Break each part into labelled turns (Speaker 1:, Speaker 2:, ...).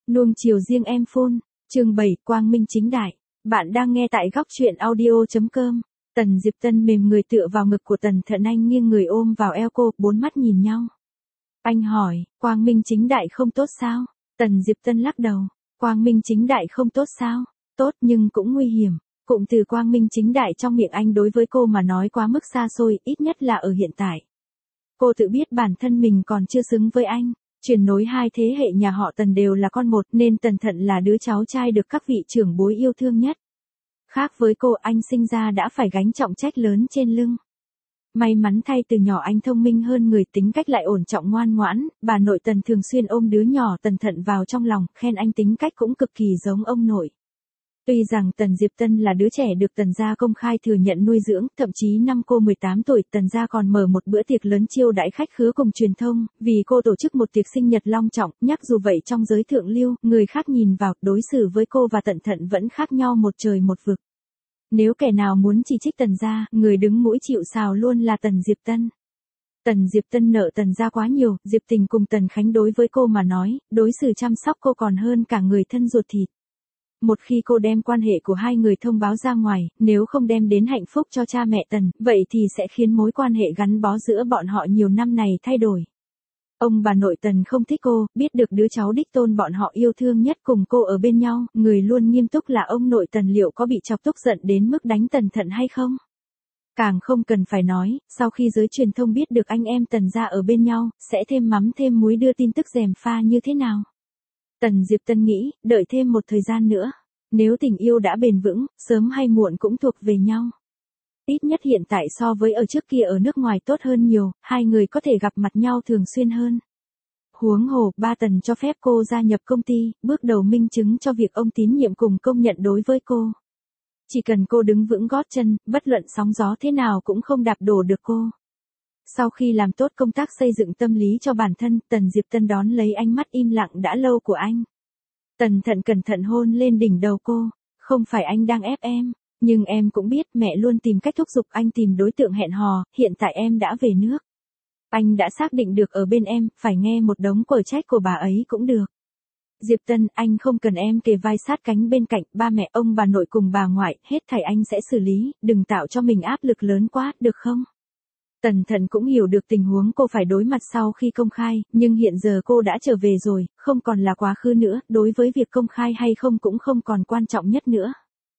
Speaker 1: Nuông chiều riêng em phone, chương 7, quang minh chính đại. Bạn đang nghe tại góc truyện audio.com. Tần Diệp Tân mềm người tựa vào ngực của Tần Thận, anh nghiêng người ôm vào eo cô, bốn mắt nhìn nhau. Anh hỏi, quang minh chính đại không tốt sao? Tần Diệp Tân lắc đầu, quang minh chính đại không tốt sao? Tốt nhưng cũng nguy hiểm. Cụm từ quang minh chính đại trong miệng anh đối với cô mà nói quá mức xa xôi, ít nhất là ở hiện tại. Cô tự biết bản thân mình còn chưa xứng với anh. Truyền nối hai thế hệ nhà họ Tần đều là con một nên Tần Thận là đứa cháu trai được các vị trưởng bối yêu thương nhất. Khác với cô, anh sinh ra đã phải gánh trọng trách lớn trên lưng. May mắn thay từ nhỏ anh thông minh hơn người, tính cách lại ổn trọng ngoan ngoãn, bà nội Tần thường xuyên ôm đứa nhỏ Tần Thận vào trong lòng, khen anh tính cách cũng cực kỳ giống ông nội. Tuy rằng Tần Diệp Tân là đứa trẻ được Tần gia công khai thừa nhận nuôi dưỡng, thậm chí năm cô 18 tuổi Tần gia còn mở một bữa tiệc lớn chiêu đãi khách khứa cùng truyền thông, vì cô tổ chức một tiệc sinh nhật long trọng, nhắc dù vậy trong giới thượng lưu, người khác nhìn vào, đối xử với cô và Tần Thận vẫn khác nhau một trời một vực. Nếu kẻ nào muốn chỉ trích Tần gia, người đứng mũi chịu sào luôn là Tần Diệp Tân. Tần Diệp Tân nợ Tần gia quá nhiều, Diệp Tình cùng Tần Khánh đối với cô mà nói, đối xử chăm sóc cô còn hơn cả người thân ruột thịt. Một khi cô đem quan hệ của hai người thông báo ra ngoài, nếu không đem đến hạnh phúc cho cha mẹ Tần, vậy thì sẽ khiến mối quan hệ gắn bó giữa bọn họ nhiều năm này thay đổi. Ông bà nội Tần không thích cô, biết được đứa cháu đích tôn bọn họ yêu thương nhất cùng cô ở bên nhau, người luôn nghiêm túc là ông nội Tần liệu có bị chọc tức giận đến mức đánh Tần Thận hay không? Càng không cần phải nói, sau khi giới truyền thông biết được anh em Tần gia ở bên nhau, sẽ thêm mắm thêm muối đưa tin tức gièm pha như thế nào? Tần Diệp Tân nghĩ, đợi thêm một thời gian nữa. Nếu tình yêu đã bền vững, sớm hay muộn cũng thuộc về nhau. Ít nhất hiện tại so với ở trước kia ở nước ngoài tốt hơn nhiều, hai người có thể gặp mặt nhau thường xuyên hơn. Huống hồ, ba Tần cho phép cô gia nhập công ty, bước đầu minh chứng cho việc ông tín nhiệm cùng công nhận đối với cô. Chỉ cần cô đứng vững gót chân, bất luận sóng gió thế nào cũng không đạp đổ được cô. Sau khi làm tốt công tác xây dựng tâm lý cho bản thân, Tần Diệp Tân đón lấy ánh mắt im lặng đã lâu của anh. Tần Thận cẩn thận hôn lên đỉnh đầu cô, không phải anh đang ép em, nhưng em cũng biết mẹ luôn tìm cách thúc giục anh tìm đối tượng hẹn hò, hiện tại em đã về nước. Anh đã xác định được ở bên em, phải nghe một đống quở trách của bà ấy cũng được. Diệp Tân, anh không cần em kề vai sát cánh bên cạnh, ba mẹ ông bà nội cùng bà ngoại, hết thảy anh sẽ xử lý, đừng tạo cho mình áp lực lớn quá, được không? Tần Thận cũng hiểu được tình huống cô phải đối mặt sau khi công khai, nhưng hiện giờ cô đã trở về rồi, không còn là quá khứ nữa, đối với việc công khai hay không cũng không còn quan trọng nhất nữa.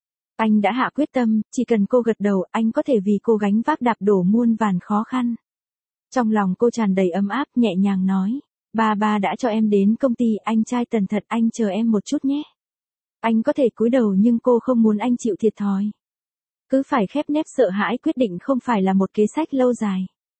Speaker 1: Anh đã hạ quyết tâm, chỉ cần cô gật đầu, anh có thể vì cô gánh vác đạp đổ muôn vàn khó khăn. Trong lòng cô tràn đầy ấm áp, nhẹ nhàng nói, ba đã cho em đến công ty, anh trai Tần Thận, anh chờ em một chút nhé. Anh có thể cúi đầu nhưng cô không muốn anh chịu thiệt thòi. Cứ phải khép nép sợ hãi quyết định không phải là một kế sách lâu dài.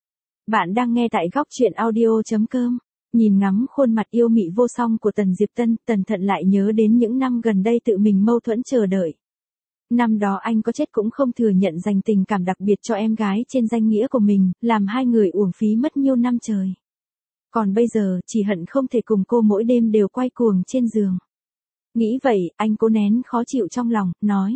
Speaker 1: Bạn đang nghe tại góc truyện audio.com. Nhìn ngắm khuôn mặt yêu mị vô song của Tần Diệp Tân, Tần Thận lại nhớ đến những năm gần đây tự mình mâu thuẫn chờ đợi. Năm đó anh có chết cũng không thừa nhận dành tình cảm đặc biệt cho em gái trên danh nghĩa của mình, làm hai người uổng phí mất nhiêu năm trời. Còn bây giờ, chỉ hận không thể cùng cô mỗi đêm đều quay cuồng trên giường. Nghĩ vậy, anh cố nén khó chịu trong lòng, nói.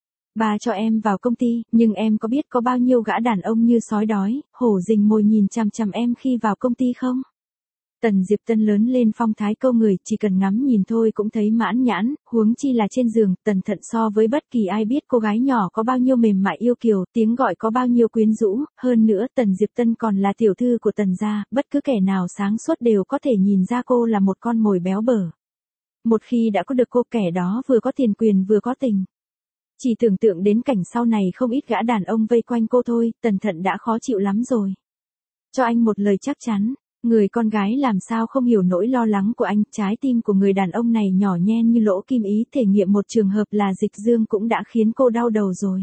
Speaker 1: Ba cho em vào công ty, nhưng em có biết có bao nhiêu gã đàn ông như sói đói, hổ rình mồi nhìn chằm chằm em khi vào công ty không? Tần Diệp Tân lớn lên phong thái câu người, chỉ cần ngắm nhìn thôi cũng thấy mãn nhãn, huống chi là trên giường. Tần Thận so với bất kỳ ai biết cô gái nhỏ có bao nhiêu mềm mại yêu kiều, tiếng gọi có bao nhiêu quyến rũ, hơn nữa Tần Diệp Tân còn là tiểu thư của Tần gia, bất cứ kẻ nào sáng suốt đều có thể nhìn ra cô là một con mồi béo bở. Một khi đã có được cô, kẻ đó vừa có tiền quyền vừa có tình. Chỉ tưởng tượng đến cảnh sau này không ít gã đàn ông vây quanh cô thôi, Tần Thận đã khó chịu lắm rồi. Cho anh một lời chắc chắn, người con gái làm sao không hiểu nỗi lo lắng của anh, trái tim của người đàn ông này nhỏ nhen như lỗ kim, ý thể nghiệm một trường hợp là dịch dương cũng đã khiến cô đau đầu rồi.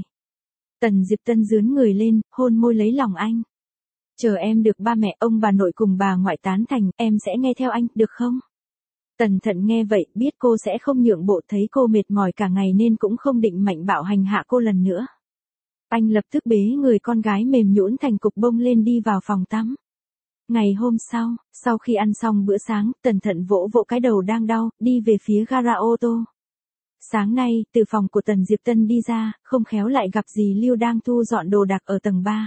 Speaker 1: Tần Diệp Tân dướn người lên, hôn môi lấy lòng anh. Chờ em được ba mẹ ông bà nội cùng bà ngoại tán thành, em sẽ nghe theo anh, được không? Tần Thận nghe vậy, biết cô sẽ không nhượng bộ, thấy cô mệt mỏi cả ngày nên cũng không định mạnh bạo hành hạ cô lần nữa. Anh lập tức bế người con gái mềm nhũn thành cục bông lên đi vào phòng tắm. Ngày hôm sau khi ăn xong bữa sáng, Tần Thận vỗ vỗ cái đầu đang đau, đi về phía gara ô tô. Sáng nay, từ phòng của Tần Diệp Tân đi ra, không khéo lại gặp dì Lưu đang thu dọn đồ đạc ở tầng 3.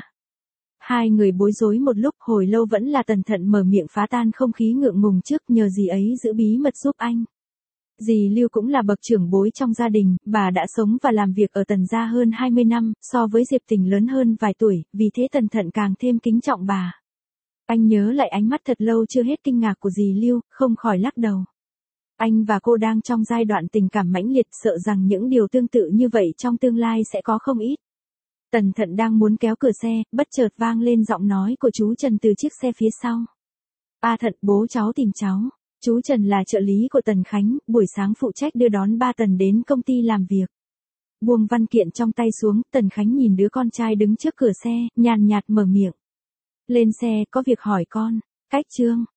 Speaker 1: Hai người bối rối một lúc, hồi lâu vẫn là Tần Thận mở miệng phá tan không khí ngượng ngùng trước, nhờ dì ấy giữ bí mật giúp anh. Dì Lưu cũng là bậc trưởng bối trong gia đình, bà đã sống và làm việc ở Tần gia hơn 20 năm, so với Diệp Tình lớn hơn vài tuổi, vì thế Tần Thận càng thêm kính trọng bà. Anh nhớ lại ánh mắt thật lâu chưa hết kinh ngạc của dì Lưu, không khỏi lắc đầu. Anh và cô đang trong giai đoạn tình cảm mãnh liệt, sợ rằng những điều tương tự như vậy trong tương lai sẽ có không ít. Tần Thận đang muốn kéo cửa xe, bất chợt vang lên giọng nói của chú Trần từ chiếc xe phía sau. A Thận, bố cháu tìm cháu. Chú Trần là trợ lý của Tần Khánh, buổi sáng phụ trách đưa đón ba Tần đến công ty làm việc. Buông văn kiện trong tay xuống, Tần Khánh nhìn đứa con trai đứng trước cửa xe, nhàn nhạt mở miệng. Lên xe, có việc hỏi con. Cách Trương.